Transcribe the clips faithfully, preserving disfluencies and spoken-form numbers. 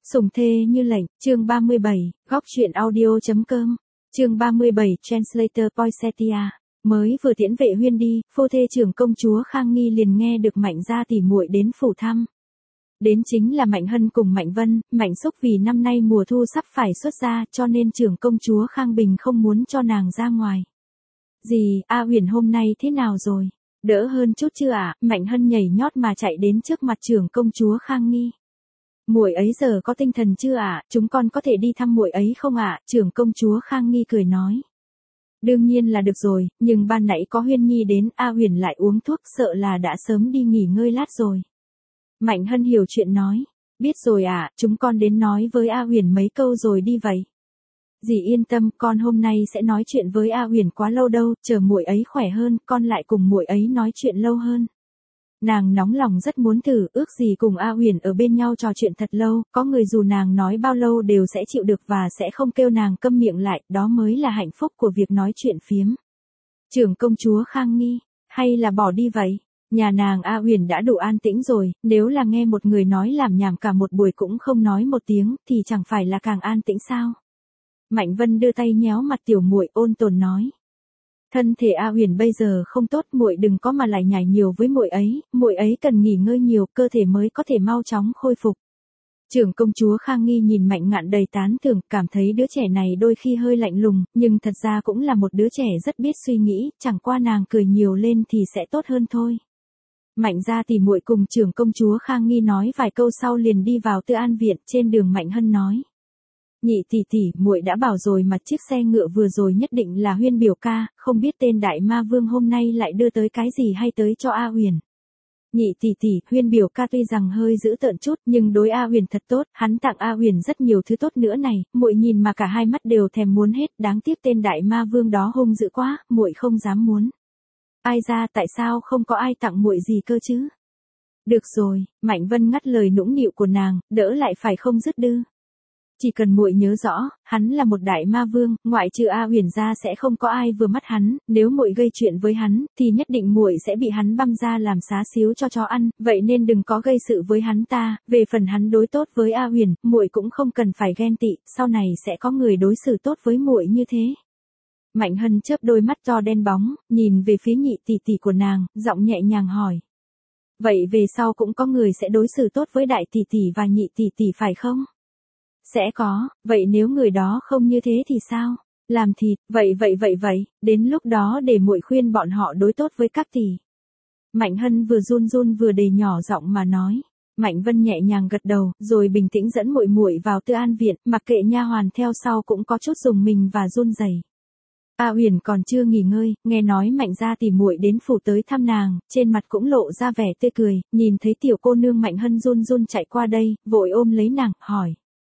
Sủng thê như lệnh, chương ba mươi bảy, góc truyện audio.com, chương ba mươi bảy, Translator Poinsettia. Mới vừa tiễn vệ Huyên đi, phu thê trưởng công chúa Khang Nghi liền nghe được Mạnh gia tỉ muội đến phủ thăm. Đến chính là Mạnh Hân cùng Mạnh Vân. Mạnh Xúc vì năm nay mùa thu sắp phải xuất gia cho nên trưởng công chúa Khang Bình không muốn cho nàng ra ngoài. Dì, A Huyền hôm nay thế nào rồi? Đỡ hơn chút chưa ạ? À? Mạnh Hân nhảy nhót mà chạy đến trước mặt trưởng công chúa Khang Nghi. Muội ấy giờ có tinh thần chưa ạ? À? Chúng con có thể đi thăm muội ấy không ạ? À? Trưởng công chúa Khang Nghi cười nói. Đương nhiên là được rồi, nhưng ban nãy có Huyên Nhi đến, A Huyền lại uống thuốc, sợ là đã sớm đi nghỉ ngơi lát rồi. Mạnh Hân hiểu chuyện nói. Biết rồi ạ, à, chúng con đến nói với A Huyền mấy câu rồi đi vậy. Dì yên tâm, con hôm nay sẽ nói chuyện với A Huyền quá lâu đâu, chờ muội ấy khỏe hơn, con lại cùng muội ấy nói chuyện lâu hơn. Nàng nóng lòng rất muốn thử, ước gì cùng A Huyền ở bên nhau trò chuyện thật lâu, có người dù nàng nói bao lâu đều sẽ chịu được và sẽ không kêu nàng câm miệng lại, đó mới là hạnh phúc của việc nói chuyện phiếm. Trưởng công chúa Khang Nghi, hay là bỏ đi vậy? Nhà nàng A Huyền đã đủ an tĩnh rồi, nếu là nghe một người nói làm nhảm cả một buổi cũng không nói một tiếng, thì chẳng phải là càng an tĩnh sao? Mạnh Vân đưa tay nhéo mặt tiểu muội ôn tồn nói. Thân thể A Huyền bây giờ không tốt, muội đừng có mà lại nhảy nhiều với muội ấy, muội ấy cần nghỉ ngơi nhiều, cơ thể mới có thể mau chóng khôi phục. Trưởng công chúa Khang Nghi nhìn Mạnh Ngạn đầy tán thưởng, cảm thấy đứa trẻ này đôi khi hơi lạnh lùng, nhưng thật ra cũng là một đứa trẻ rất biết suy nghĩ, chẳng qua nàng cười nhiều lên thì sẽ tốt hơn thôi. Mạnh gia tỉ muội cùng trưởng công chúa Khang Nghi nói vài câu sau liền đi vào Tư An viện, trên đường Mạnh Hân nói. Nhị tỷ tỷ, muội đã bảo rồi mà chiếc xe ngựa vừa rồi nhất định là Huyên biểu ca, không biết tên đại ma vương hôm nay lại đưa tới cái gì hay tới cho A Huyền. Nhị tỷ tỷ, Huyên biểu ca tuy rằng hơi dữ tợn chút, nhưng đối A Huyền thật tốt, hắn tặng A Huyền rất nhiều thứ tốt nữa này, muội nhìn mà cả hai mắt đều thèm muốn hết, đáng tiếc tên đại ma vương đó hung dữ quá, muội không dám muốn. Ai ra, tại sao không có ai tặng muội gì cơ chứ? Được rồi, Mạnh Vân ngắt lời nũng nịu của nàng, đỡ lại phải không dứt đư. Chỉ cần muội nhớ rõ, hắn là một đại ma vương, ngoại trừ A Huyền ra sẽ không có ai vừa mắt hắn, nếu muội gây chuyện với hắn, thì nhất định muội sẽ bị hắn băm ra làm xá xíu cho chó ăn, vậy nên đừng có gây sự với hắn ta, về phần hắn đối tốt với A Huyền, muội cũng không cần phải ghen tị, sau này sẽ có người đối xử tốt với muội như thế. Mạnh Hân chớp đôi mắt to đen bóng, nhìn về phía nhị tỷ tỷ của nàng, giọng nhẹ nhàng hỏi. Vậy về sau cũng có người sẽ đối xử tốt với đại tỷ tỷ và nhị tỷ tỷ phải không? Sẽ có, vậy nếu người đó không như thế thì sao? Làm thịt, vậy vậy vậy vậy, đến lúc đó để muội khuyên bọn họ đối tốt với các tỷ. Mạnh Hân vừa run run vừa đầy nhỏ giọng mà nói. Mạnh Vân nhẹ nhàng gật đầu, rồi bình tĩnh dẫn muội muội vào Tư An viện, mặc kệ nha hoàn theo sau cũng có chút dùng mình và run rẩy. A Huyền còn chưa nghỉ ngơi, nghe nói Mạnh gia tỉ muội đến phủ tới thăm nàng, trên mặt cũng lộ ra vẻ tươi cười, nhìn thấy tiểu cô nương Mạnh Hân run run chạy qua đây, vội ôm lấy nàng, hỏi.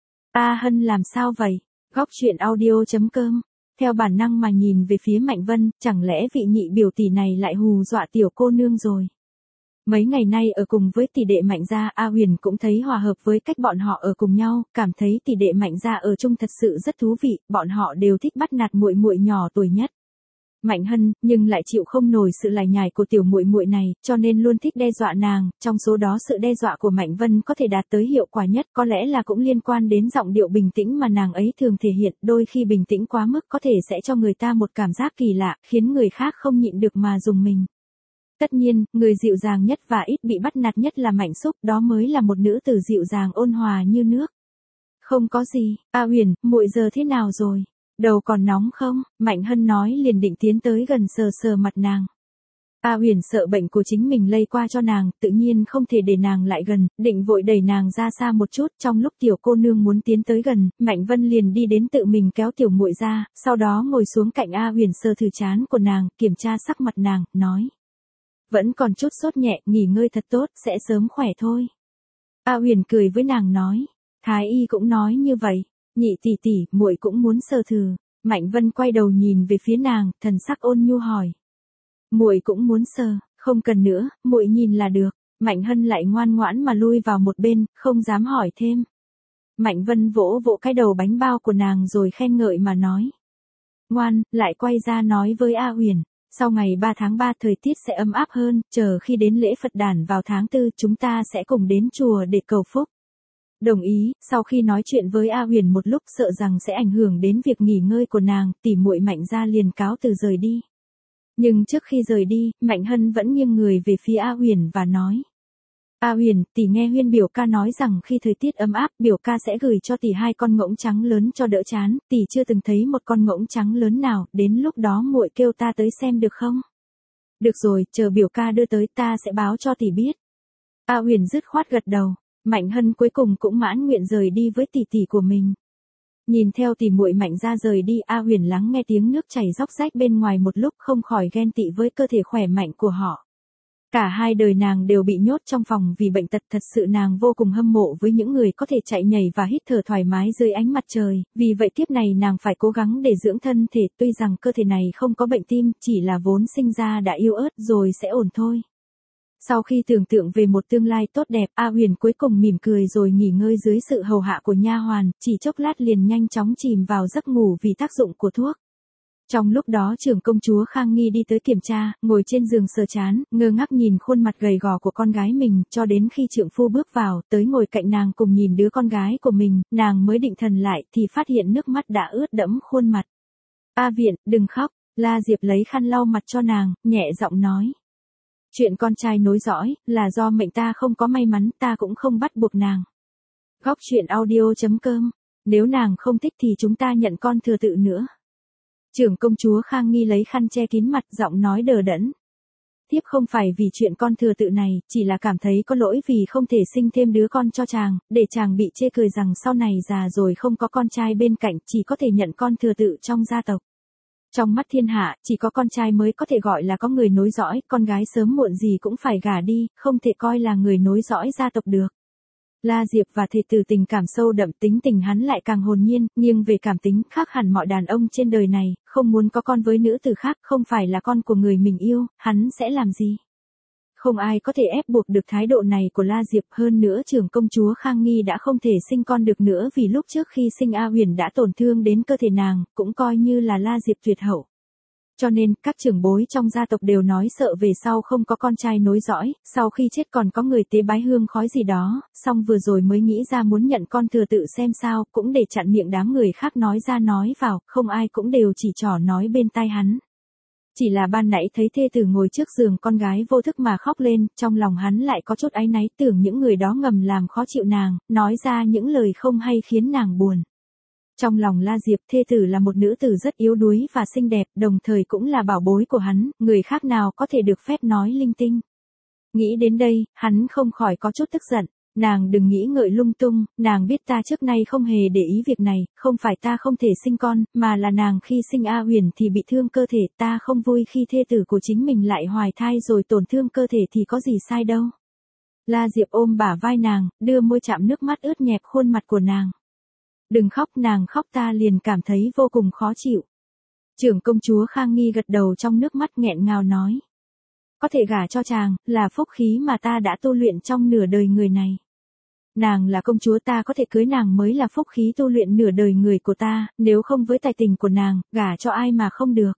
A Hân làm sao vậy? Góc truyện audio.com, theo bản năng mà nhìn về phía Mạnh Vân, chẳng lẽ vị nhị biểu tỷ này lại hù dọa tiểu cô nương rồi? Mấy ngày nay ở cùng với tỷ đệ Mạnh gia, A Huyền cũng thấy hòa hợp với cách bọn họ ở cùng nhau, cảm thấy tỷ đệ Mạnh gia ở chung thật sự rất thú vị, bọn họ đều thích bắt nạt muội muội nhỏ tuổi nhất. Mạnh Hân, nhưng lại chịu không nổi sự lải nhải của tiểu muội muội này, cho nên luôn thích đe dọa nàng, trong số đó sự đe dọa của Mạnh Vân có thể đạt tới hiệu quả nhất, có lẽ là cũng liên quan đến giọng điệu bình tĩnh mà nàng ấy thường thể hiện, đôi khi bình tĩnh quá mức có thể sẽ cho người ta một cảm giác kỳ lạ, khiến người khác không nhịn được mà rùng mình. Tất nhiên, người dịu dàng nhất và ít bị bắt nạt nhất là Mạnh Xúc, đó mới là một nữ tử dịu dàng ôn hòa như nước. Không có gì, A Huyền, muội giờ thế nào rồi? Đầu còn nóng không? Mạnh Hân nói liền định tiến tới gần sờ sờ mặt nàng. A Huyền sợ bệnh của chính mình lây qua cho nàng, tự nhiên không thể để nàng lại gần, định vội đẩy nàng ra xa một chút, trong lúc tiểu cô nương muốn tiến tới gần, Mạnh Vân liền đi đến tự mình kéo tiểu muội ra, sau đó ngồi xuống cạnh A Huyền sờ thử trán của nàng, kiểm tra sắc mặt nàng, nói. Vẫn còn chút sốt nhẹ, nghỉ ngơi thật tốt, sẽ sớm khỏe thôi. A Huyền cười với nàng nói. Thái y cũng nói như vậy. Nhị tỷ tỷ, muội cũng muốn sờ thử. Mạnh Vân quay đầu nhìn về phía nàng, thần sắc ôn nhu hỏi. Muội cũng muốn sờ, không cần nữa, muội nhìn là được. Mạnh Hân lại ngoan ngoãn mà lui vào một bên, không dám hỏi thêm. Mạnh Vân vỗ vỗ cái đầu bánh bao của nàng rồi khen ngợi mà nói. Ngoan, lại quay ra nói với A Huyền. Sau ngày ba tháng ba thời tiết sẽ ấm áp hơn, chờ khi đến lễ Phật đản vào tháng tư chúng ta sẽ cùng đến chùa để cầu phúc. Đồng ý, sau khi nói chuyện với A Huyền một lúc sợ rằng sẽ ảnh hưởng đến việc nghỉ ngơi của nàng, tỷ muội Mạnh gia liền cáo từ rời đi. Nhưng trước khi rời đi, Mạnh Hân vẫn nghiêng người về phía A Huyền và nói. A Huyền, tỷ nghe Huyên biểu ca nói rằng khi thời tiết ấm áp, biểu ca sẽ gửi cho tỷ hai con ngỗng trắng lớn cho đỡ chán, tỷ chưa từng thấy một con ngỗng trắng lớn nào, đến lúc đó muội kêu ta tới xem được không? Được rồi, chờ biểu ca đưa tới ta sẽ báo cho tỷ biết. A Huyền dứt khoát gật đầu, Mạnh Hân cuối cùng cũng mãn nguyện rời đi với tỷ tỷ của mình. Nhìn theo tỷ muội Mạnh gia rời đi, A Huyền lắng nghe tiếng nước chảy róc rách bên ngoài một lúc không khỏi ghen tị với cơ thể khỏe mạnh của họ. Cả hai đời nàng đều bị nhốt trong phòng vì bệnh tật, thật sự nàng vô cùng hâm mộ với những người có thể chạy nhảy và hít thở thoải mái dưới ánh mặt trời, vì vậy kiếp này nàng phải cố gắng để dưỡng thân thể, tuy rằng cơ thể này không có bệnh tim, chỉ là vốn sinh ra đã yếu ớt rồi sẽ ổn thôi. Sau khi tưởng tượng về một tương lai tốt đẹp, A Huyền cuối cùng mỉm cười rồi nghỉ ngơi dưới sự hầu hạ của nha hoàn, chỉ chốc lát liền nhanh chóng chìm vào giấc ngủ vì tác dụng của thuốc. Trong lúc đó trưởng công chúa Khang Nghi đi tới kiểm tra, ngồi trên giường sờ chán, ngơ ngác nhìn khuôn mặt gầy gò của con gái mình, cho đến khi trượng phu bước vào, tới ngồi cạnh nàng cùng nhìn đứa con gái của mình, nàng mới định thần lại thì phát hiện nước mắt đã ướt đẫm khuôn mặt. A Viện, đừng khóc, La Diệp lấy khăn lau mặt cho nàng, nhẹ giọng nói. Chuyện con trai nối dõi, là do mệnh ta không có may mắn, ta cũng không bắt buộc nàng. Góc truyện audio chấm com, nếu nàng không thích thì chúng ta nhận con thừa tự nữa. Trưởng công chúa Khang Nghi lấy khăn che kín mặt, giọng nói đờ đẫn. Thiếp không phải vì chuyện con thừa tự này, chỉ là cảm thấy có lỗi vì không thể sinh thêm đứa con cho chàng, để chàng bị chê cười rằng sau này già rồi không có con trai bên cạnh, chỉ có thể nhận con thừa tự trong gia tộc. Trong mắt thiên hạ, chỉ có con trai mới có thể gọi là có người nối dõi, con gái sớm muộn gì cũng phải gả đi, không thể coi là người nối dõi gia tộc được. La Diệp và thề tử tình cảm sâu đậm, tính tình hắn lại càng hồn nhiên, nghiêng về cảm tính, khác hẳn mọi đàn ông trên đời này, không muốn có con với nữ tử khác, không phải là con của người mình yêu, hắn sẽ làm gì? Không ai có thể ép buộc được thái độ này của La Diệp, hơn nữa trưởng công chúa Khang Nghi đã không thể sinh con được nữa vì lúc trước khi sinh A Huyền đã tổn thương đến cơ thể nàng, cũng coi như là La Diệp tuyệt hậu. Cho nên, các trưởng bối trong gia tộc đều nói sợ về sau không có con trai nối dõi, sau khi chết còn có người tế bái hương khói gì đó, xong vừa rồi mới nghĩ ra muốn nhận con thừa tự xem sao, cũng để chặn miệng đám người khác nói ra nói vào, không ai cũng đều chỉ trỏ nói bên tai hắn. Chỉ là ban nãy thấy thê tử ngồi trước giường con gái vô thức mà khóc lên, trong lòng hắn lại có chút áy náy, tưởng những người đó ngầm làm khó chịu nàng, nói ra những lời không hay khiến nàng buồn. Trong lòng La Diệp, thê tử là một nữ tử rất yếu đuối và xinh đẹp, đồng thời cũng là bảo bối của hắn, người khác nào có thể được phép nói linh tinh. Nghĩ đến đây, hắn không khỏi có chút tức giận. Nàng đừng nghĩ ngợi lung tung, nàng biết ta trước nay không hề để ý việc này, không phải ta không thể sinh con, mà là nàng khi sinh A Huyền thì bị thương cơ thể, ta không vui khi thê tử của chính mình lại hoài thai rồi tổn thương cơ thể thì có gì sai đâu. La Diệp ôm bả vai nàng, đưa môi chạm nước mắt ướt nhẹp khuôn mặt của nàng. Đừng khóc, nàng khóc ta liền cảm thấy vô cùng khó chịu. Trưởng công chúa Khang Nghi gật đầu trong nước mắt nghẹn ngào nói. Có thể gả cho chàng, là phúc khí mà ta đã tu luyện trong nửa đời người này. Nàng là công chúa, ta có thể cưới nàng mới là phúc khí tu luyện nửa đời người của ta, nếu không với tài tình của nàng, gả cho ai mà không được.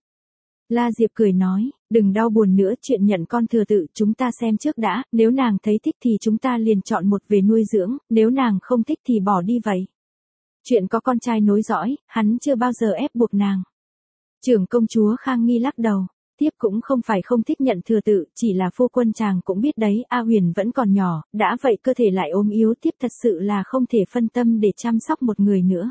La Diệp cười nói, đừng đau buồn nữa, chuyện nhận con thừa tự chúng ta xem trước đã, nếu nàng thấy thích thì chúng ta liền chọn một về nuôi dưỡng, nếu nàng không thích thì bỏ đi vậy. Chuyện có con trai nối dõi, hắn chưa bao giờ ép buộc nàng. Trưởng công chúa Khang Nghi lắc đầu. Tiếp cũng không phải không thích nhận thừa tự, chỉ là phu quân chàng cũng biết đấy, A Huyền vẫn còn nhỏ, đã vậy cơ thể lại ốm yếu, tiếp thật sự là không thể phân tâm để chăm sóc một người nữa.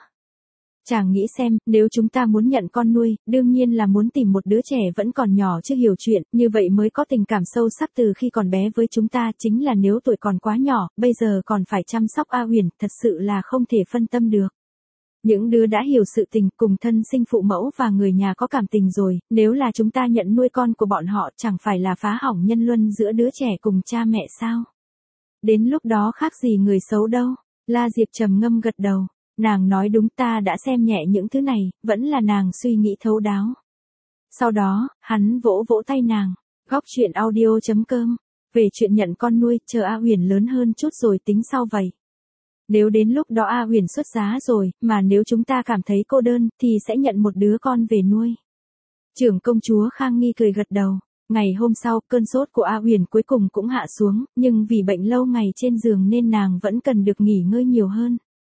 Chàng nghĩ xem, nếu chúng ta muốn nhận con nuôi, đương nhiên là muốn tìm một đứa trẻ vẫn còn nhỏ chưa hiểu chuyện, như vậy mới có tình cảm sâu sắc từ khi còn bé với chúng ta, chính là nếu tuổi còn quá nhỏ, bây giờ còn phải chăm sóc A Huyền, thật sự là không thể phân tâm được. Những đứa đã hiểu sự tình cùng thân sinh phụ mẫu và người nhà có cảm tình rồi, nếu là chúng ta nhận nuôi con của bọn họ chẳng phải là phá hỏng nhân luân giữa đứa trẻ cùng cha mẹ sao? Đến lúc đó khác gì người xấu đâu. La Diệp trầm ngâm gật đầu. Nàng nói đúng, ta đã xem nhẹ những thứ này, vẫn là nàng suy nghĩ thấu đáo. Sau đó, hắn vỗ vỗ tay nàng. Góc truyện audio chấm com. Về chuyện nhận con nuôi, chờ A Huyền lớn hơn chút rồi tính sau vậy. Nếu đến lúc đó A Huyền xuất giá rồi, mà nếu chúng ta cảm thấy cô đơn, thì sẽ nhận một đứa con về nuôi. Trưởng công chúa Khang Nghi cười gật đầu. Ngày hôm sau, cơn sốt của A Uyển cuối cùng cũng hạ xuống, nhưng vì bệnh lâu ngày trên giường nên nàng vẫn cần được nghỉ ngơi nhiều hơn.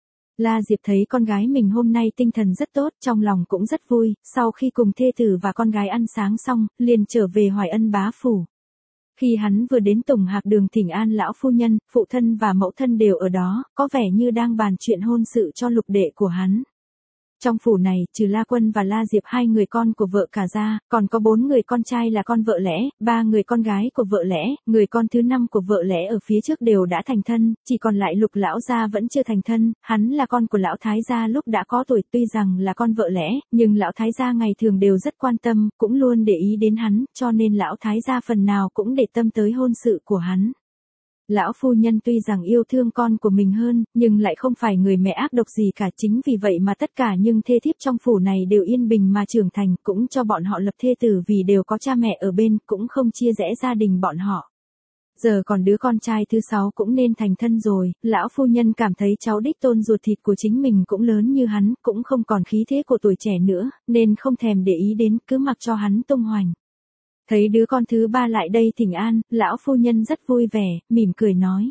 La Diệp thấy con gái mình hôm nay tinh thần rất tốt, trong lòng cũng rất vui, sau khi cùng thê tử và con gái ăn sáng xong, liền trở về Hoài Ân bá phủ. Khi hắn vừa đến Tùng Hạc Đường thỉnh an lão phu nhân, phụ thân và mẫu thân đều ở đó, có vẻ như đang bàn chuyện hôn sự cho lục đệ của hắn. Trong phủ này, trừ La Quân và La Diệp hai người con của vợ cả ra, còn có bốn người con trai là con vợ lẽ, ba người con gái của vợ lẽ, người con thứ năm của vợ lẽ ở phía trước đều đã thành thân, chỉ còn lại Lục lão gia vẫn chưa thành thân, hắn là con của lão thái gia lúc đã có tuổi, tuy rằng là con vợ lẽ, nhưng lão thái gia ngày thường đều rất quan tâm, cũng luôn để ý đến hắn, cho nên lão thái gia phần nào cũng để tâm tới hôn sự của hắn. Lão phu nhân tuy rằng yêu thương con của mình hơn, nhưng lại không phải người mẹ ác độc gì cả, chính vì vậy mà tất cả những thê thiếp trong phủ này đều yên bình mà trưởng thành, cũng cho bọn họ lập thê tử vì đều có cha mẹ ở bên, cũng không chia rẽ gia đình bọn họ. Giờ còn đứa con trai thứ sáu cũng nên thành thân rồi, lão phu nhân cảm thấy cháu đích tôn ruột thịt của chính mình cũng lớn như hắn, cũng không còn khí thế của tuổi trẻ nữa, nên không thèm để ý đến, cứ mặc cho hắn tung hoành. Thấy đứa con thứ ba lại đây thỉnh an, lão phu nhân rất vui vẻ, mỉm cười nói.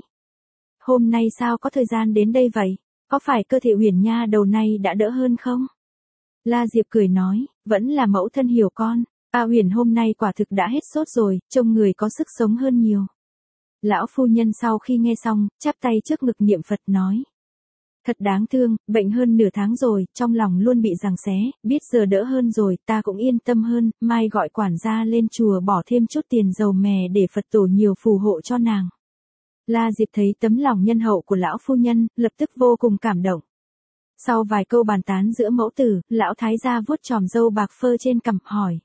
Hôm nay sao có thời gian đến đây vậy? Có phải cơ thể Uyển nha đầu này đã đỡ hơn không? La Diệp cười nói, vẫn là mẫu thân hiểu con. A Uyển hôm nay quả thực đã hết sốt rồi, trông người có sức sống hơn nhiều. Lão phu nhân sau khi nghe xong, chắp tay trước ngực niệm Phật nói. Thật đáng thương, bệnh hơn nửa tháng rồi, trong lòng luôn bị giằng xé, biết giờ đỡ hơn rồi, ta cũng yên tâm hơn, mai gọi quản gia lên chùa bỏ thêm chút tiền dầu mè để Phật tổ nhiều phù hộ cho nàng. La Diệp thấy tấm lòng nhân hậu của lão phu nhân, lập tức vô cùng cảm động. Sau vài câu bàn tán giữa mẫu tử, lão thái gia vuốt chòm râu bạc phơ trên cằm hỏi.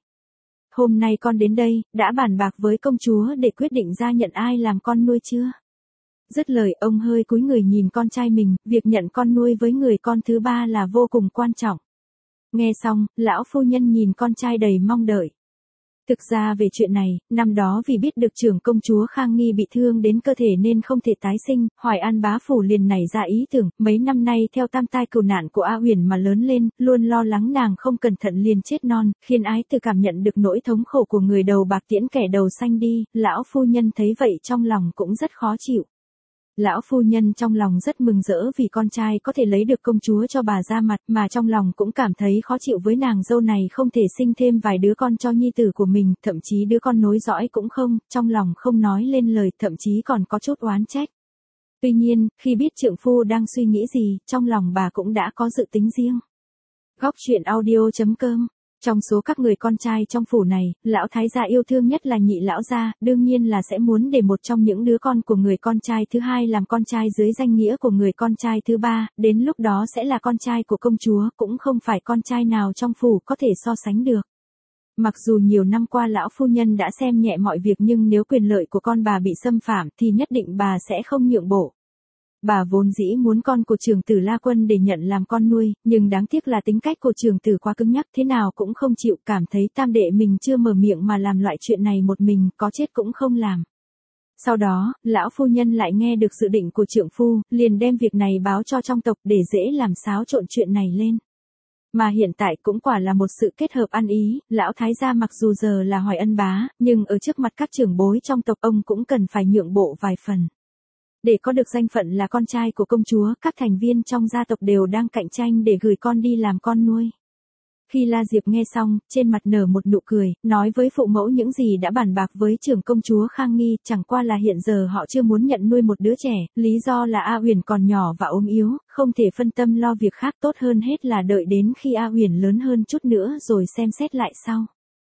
Hôm nay con đến đây, đã bàn bạc với công chúa để quyết định ra nhận ai làm con nuôi chưa? Dứt lời ông hơi cúi người nhìn con trai mình, việc nhận con nuôi với người con thứ ba là vô cùng quan trọng. Nghe xong, lão phu nhân nhìn con trai đầy mong đợi. Thực ra về chuyện này, năm đó vì biết được trưởng công chúa Khang Nghi bị thương đến cơ thể nên không thể tái sinh, Hoài An bá phủ liền nảy ra ý tưởng, mấy năm nay theo tam tai cừu nạn của A Uyển mà lớn lên, luôn lo lắng nàng không cẩn thận liền chết non, khiến ái từ cảm nhận được nỗi thống khổ của người đầu bạc tiễn kẻ đầu xanh đi, lão phu nhân thấy vậy trong lòng cũng rất khó chịu. Lão phu nhân trong lòng rất mừng rỡ vì con trai có thể lấy được công chúa cho bà ra mặt, mà trong lòng cũng cảm thấy khó chịu với nàng dâu này không thể sinh thêm vài đứa con cho nhi tử của mình, thậm chí đứa con nối dõi cũng không, trong lòng không nói lên lời, thậm chí còn có chút oán trách. Tuy nhiên, khi biết trượng phu đang suy nghĩ gì, trong lòng bà cũng đã có dự tính riêng. Góc truyện audio chấm com. Trong số các người con trai trong phủ này, lão thái gia yêu thương nhất là nhị lão gia, đương nhiên là sẽ muốn để một trong những đứa con của người con trai thứ hai làm con trai dưới danh nghĩa của người con trai thứ ba, đến lúc đó sẽ là con trai của công chúa, cũng không phải con trai nào trong phủ có thể so sánh được. Mặc dù nhiều năm qua lão phu nhân đã xem nhẹ mọi việc nhưng nếu quyền lợi của con bà bị xâm phạm thì nhất định bà sẽ không nhượng bộ. Bà vốn dĩ muốn con của trưởng tử La Quân để nhận làm con nuôi, nhưng đáng tiếc là tính cách của trưởng tử quá cứng nhắc, thế nào cũng không chịu, cảm thấy tam đệ mình chưa mở miệng mà làm loại chuyện này một mình, có chết cũng không làm. Sau đó, lão phu nhân lại nghe được dự định của trượng phu, liền đem việc này báo cho trong tộc để dễ làm xáo trộn chuyện này lên. Mà hiện tại cũng quả là một sự kết hợp ăn ý, lão thái gia mặc dù giờ là Hoài Ân bá, nhưng ở trước mặt các trưởng bối trong tộc ông cũng cần phải nhượng bộ vài phần. Để có được danh phận là con trai của công chúa, các thành viên trong gia tộc đều đang cạnh tranh để gửi con đi làm con nuôi. Khi La Diệp nghe xong, trên mặt nở một nụ cười, nói với phụ mẫu những gì đã bàn bạc với trưởng công chúa Khang Nghi, chẳng qua là hiện giờ họ chưa muốn nhận nuôi một đứa trẻ, lý do là A Uyển còn nhỏ và ốm yếu, không thể phân tâm lo việc khác, tốt hơn hết là đợi đến khi A Uyển lớn hơn chút nữa rồi xem xét lại sau.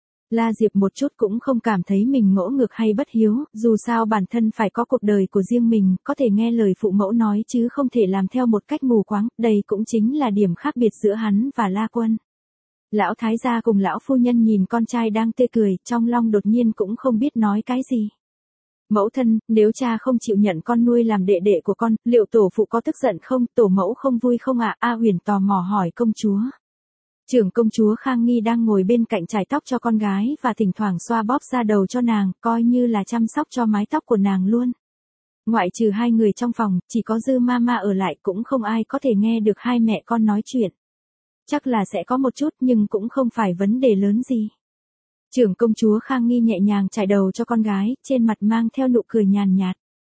La Diệp một chút cũng không cảm thấy mình ngỗ ngược hay bất hiếu, dù sao bản thân phải có cuộc đời của riêng mình, có thể nghe lời phụ mẫu nói chứ không thể làm theo một cách mù quáng, đây cũng chính là điểm khác biệt giữa hắn và La Quân. Lão thái gia cùng lão phu nhân nhìn con trai đang tươi cười, trong lòng đột nhiên cũng không biết nói cái gì. Mẫu thân, nếu cha không chịu nhận con nuôi làm đệ đệ của con, liệu tổ phụ có tức giận không, tổ mẫu không vui không ạ? A Uyển tò mò hỏi công chúa. Trưởng công chúa Khang Nghi đang ngồi bên cạnh chải tóc cho con gái và thỉnh thoảng xoa bóp da đầu cho nàng, coi như là chăm sóc cho mái tóc của nàng luôn. Ngoại trừ hai người trong phòng, chỉ có Dư Mama ở lại, cũng không ai có thể nghe được hai mẹ con nói chuyện. Chắc là sẽ có một chút nhưng cũng không phải vấn đề lớn gì. Trưởng công chúa Khang Nghi nhẹ nhàng chải đầu cho con gái, trên mặt mang theo nụ cười nhàn nhạt.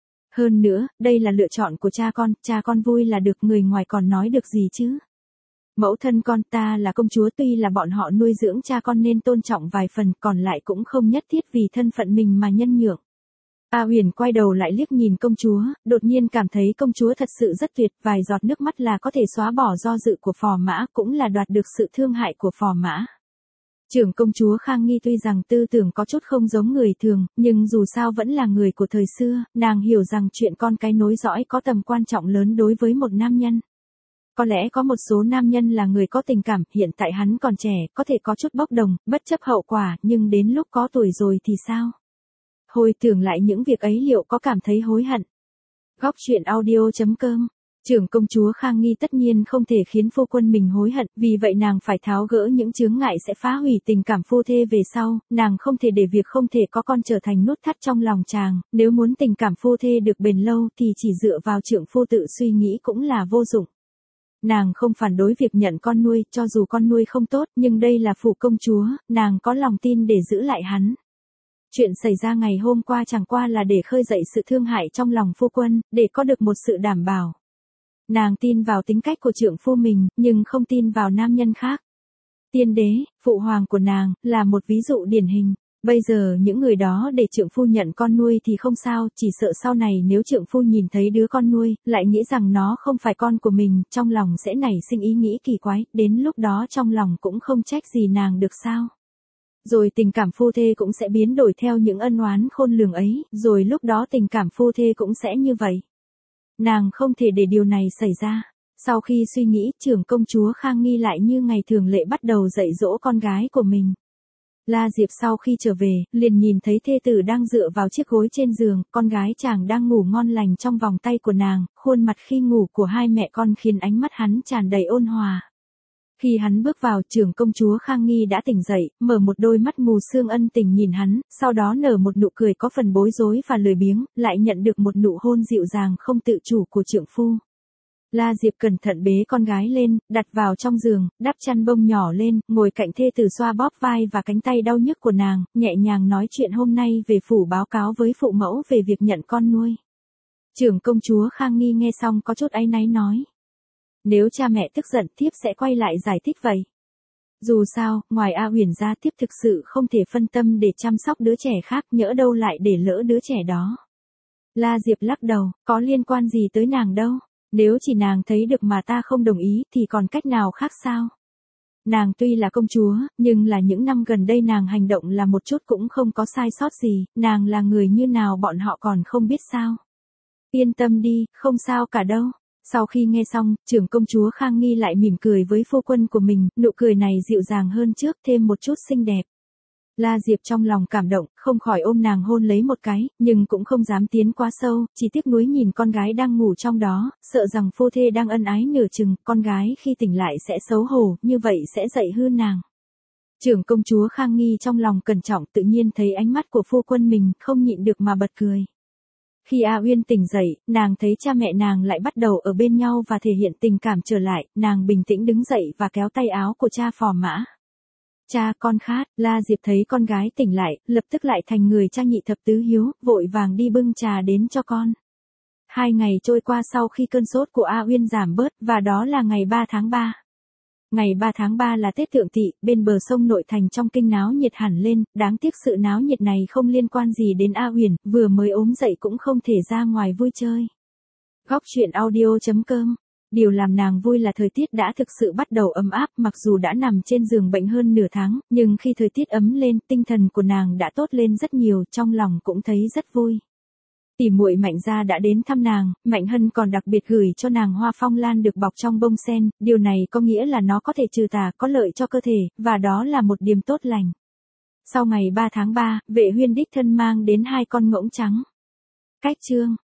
Hơn nữa, đây là lựa chọn của cha con, cha con vui là được, người ngoài còn nói được gì chứ. Mẫu thân con, ta là công chúa, tuy là bọn họ nuôi dưỡng cha con nên tôn trọng vài phần, còn lại cũng không nhất thiết vì thân phận mình mà nhân nhượng. A Huyền quay đầu lại liếc nhìn công chúa, đột nhiên cảm thấy công chúa thật sự rất tuyệt, vài giọt nước mắt là có thể xóa bỏ do dự của phò mã, cũng là đoạt được sự thương hại của phò mã. Trưởng công chúa Khang Nghi tuy rằng tư tưởng có chút không giống người thường, nhưng dù sao vẫn là người của thời xưa, nàng hiểu rằng chuyện con cái nối dõi có tầm quan trọng lớn đối với một nam nhân. Có lẽ có một số nam nhân là người có tình cảm, hiện tại hắn còn trẻ, có thể có chút bốc đồng, bất chấp hậu quả, nhưng đến lúc có tuổi rồi thì sao? Hồi tưởng lại những việc ấy liệu có cảm thấy hối hận? Góc truyện audio chấm com. Trưởng công chúa Khang Nghi tất nhiên không thể khiến phu quân mình hối hận, vì vậy nàng phải tháo gỡ những chướng ngại sẽ phá hủy tình cảm phu thê về sau, nàng không thể để việc không thể có con trở thành nút thắt trong lòng chàng, nếu muốn tình cảm phu thê được bền lâu thì chỉ dựa vào trưởng phu tự suy nghĩ cũng là vô dụng. Nàng không phản đối việc nhận con nuôi, cho dù con nuôi không tốt, nhưng đây là phụ công chúa, nàng có lòng tin để giữ lại hắn. Chuyện xảy ra ngày hôm qua chẳng qua là để khơi dậy sự thương hại trong lòng phu quân, để có được một sự đảm bảo. Nàng tin vào tính cách của trưởng phu mình, nhưng không tin vào nam nhân khác. Tiên đế, phụ hoàng của nàng, là một ví dụ điển hình. Bây giờ những người đó để trưởng phu nhận con nuôi thì không sao, chỉ sợ sau này nếu trưởng phu nhìn thấy đứa con nuôi, lại nghĩ rằng nó không phải con của mình, trong lòng sẽ nảy sinh ý nghĩ kỳ quái, đến lúc đó trong lòng cũng không trách gì nàng được sao. Rồi tình cảm phu thê cũng sẽ biến đổi theo những ân oán khôn lường ấy, rồi lúc đó tình cảm phu thê cũng sẽ như vậy. Nàng không thể để điều này xảy ra. Sau khi suy nghĩ, trưởng công chúa Khang Nghi lại như ngày thường lệ bắt đầu dạy dỗ con gái của mình. La Diệp sau khi trở về, liền nhìn thấy thê tử đang dựa vào chiếc gối trên giường, con gái chàng đang ngủ ngon lành trong vòng tay của nàng, khuôn mặt khi ngủ của hai mẹ con khiến ánh mắt hắn tràn đầy ôn hòa. Khi hắn bước vào, trưởng công chúa Khang Nghi đã tỉnh dậy, mở một đôi mắt mù sương ân tình nhìn hắn, sau đó nở một nụ cười có phần bối rối và lười biếng, lại nhận được một nụ hôn dịu dàng không tự chủ của trưởng phu. La Diệp cẩn thận bế con gái lên, đặt vào trong giường, đắp chăn bông nhỏ lên, ngồi cạnh thê tử xoa bóp vai và cánh tay đau nhức của nàng, nhẹ nhàng nói chuyện hôm nay về phủ báo cáo với phụ mẫu về việc nhận con nuôi. Trưởng công chúa Khang Nghi nghe xong có chút áy náy nói. Nếu cha mẹ tức giận, thiếp sẽ quay lại giải thích vậy. Dù sao, ngoài A Huyền ra thiếp thực sự không thể phân tâm để chăm sóc đứa trẻ khác, nhỡ đâu lại để lỡ đứa trẻ đó. La Diệp lắc đầu, có liên quan gì tới nàng đâu. Nếu chỉ nàng thấy được mà ta không đồng ý thì còn cách nào khác sao? Nàng tuy là công chúa, nhưng là những năm gần đây nàng hành động là một chút cũng không có sai sót gì, nàng là người như nào bọn họ còn không biết sao. Yên tâm đi, không sao cả đâu. Sau khi nghe xong, trưởng công chúa Khang Nghi lại mỉm cười với phu quân của mình, nụ cười này dịu dàng hơn trước, thêm một chút xinh đẹp. La Diệp trong lòng cảm động, không khỏi ôm nàng hôn lấy một cái, nhưng cũng không dám tiến quá sâu, chỉ tiếc nuối nhìn con gái đang ngủ trong đó, sợ rằng phu thê đang ân ái nửa chừng, con gái khi tỉnh lại sẽ xấu hổ, như vậy sẽ dậy hư nàng. Trưởng công chúa Khang Nghi trong lòng cẩn trọng tự nhiên thấy ánh mắt của phu quân mình, không nhịn được mà bật cười. Khi A Uyên tỉnh dậy, nàng thấy cha mẹ nàng lại bắt đầu ở bên nhau và thể hiện tình cảm trở lại, nàng bình tĩnh đứng dậy và kéo tay áo của cha phò mã. Cha, con khát. La Diệp thấy con gái tỉnh lại, lập tức lại thành người cha nhị thập tứ hiếu, vội vàng đi bưng trà đến cho con. Hai ngày trôi qua sau khi cơn sốt của A Uyên giảm bớt, và đó là ngày ba tháng ba. Ngày ba tháng ba là Tết Thượng Tỵ, bên bờ sông nội thành trong kinh náo nhiệt hẳn lên, đáng tiếc sự náo nhiệt này không liên quan gì đến A Uyển, vừa mới ốm dậy cũng không thể ra ngoài vui chơi. Góc truyện audio chấm com. Điều làm nàng vui là thời tiết đã thực sự bắt đầu ấm áp, mặc dù đã nằm trên giường bệnh hơn nửa tháng, nhưng khi thời tiết ấm lên, tinh thần của nàng đã tốt lên rất nhiều, trong lòng cũng thấy rất vui. Tỷ muội Mạnh gia đã đến thăm nàng, Mạnh Hân còn đặc biệt gửi cho nàng hoa phong lan được bọc trong bông sen, điều này có nghĩa là nó có thể trừ tà, có lợi cho cơ thể, và đó là một điểm tốt lành. Sau ngày ba tháng ba, Vệ Huyên đích thân mang đến hai con ngỗng trắng. Cách chương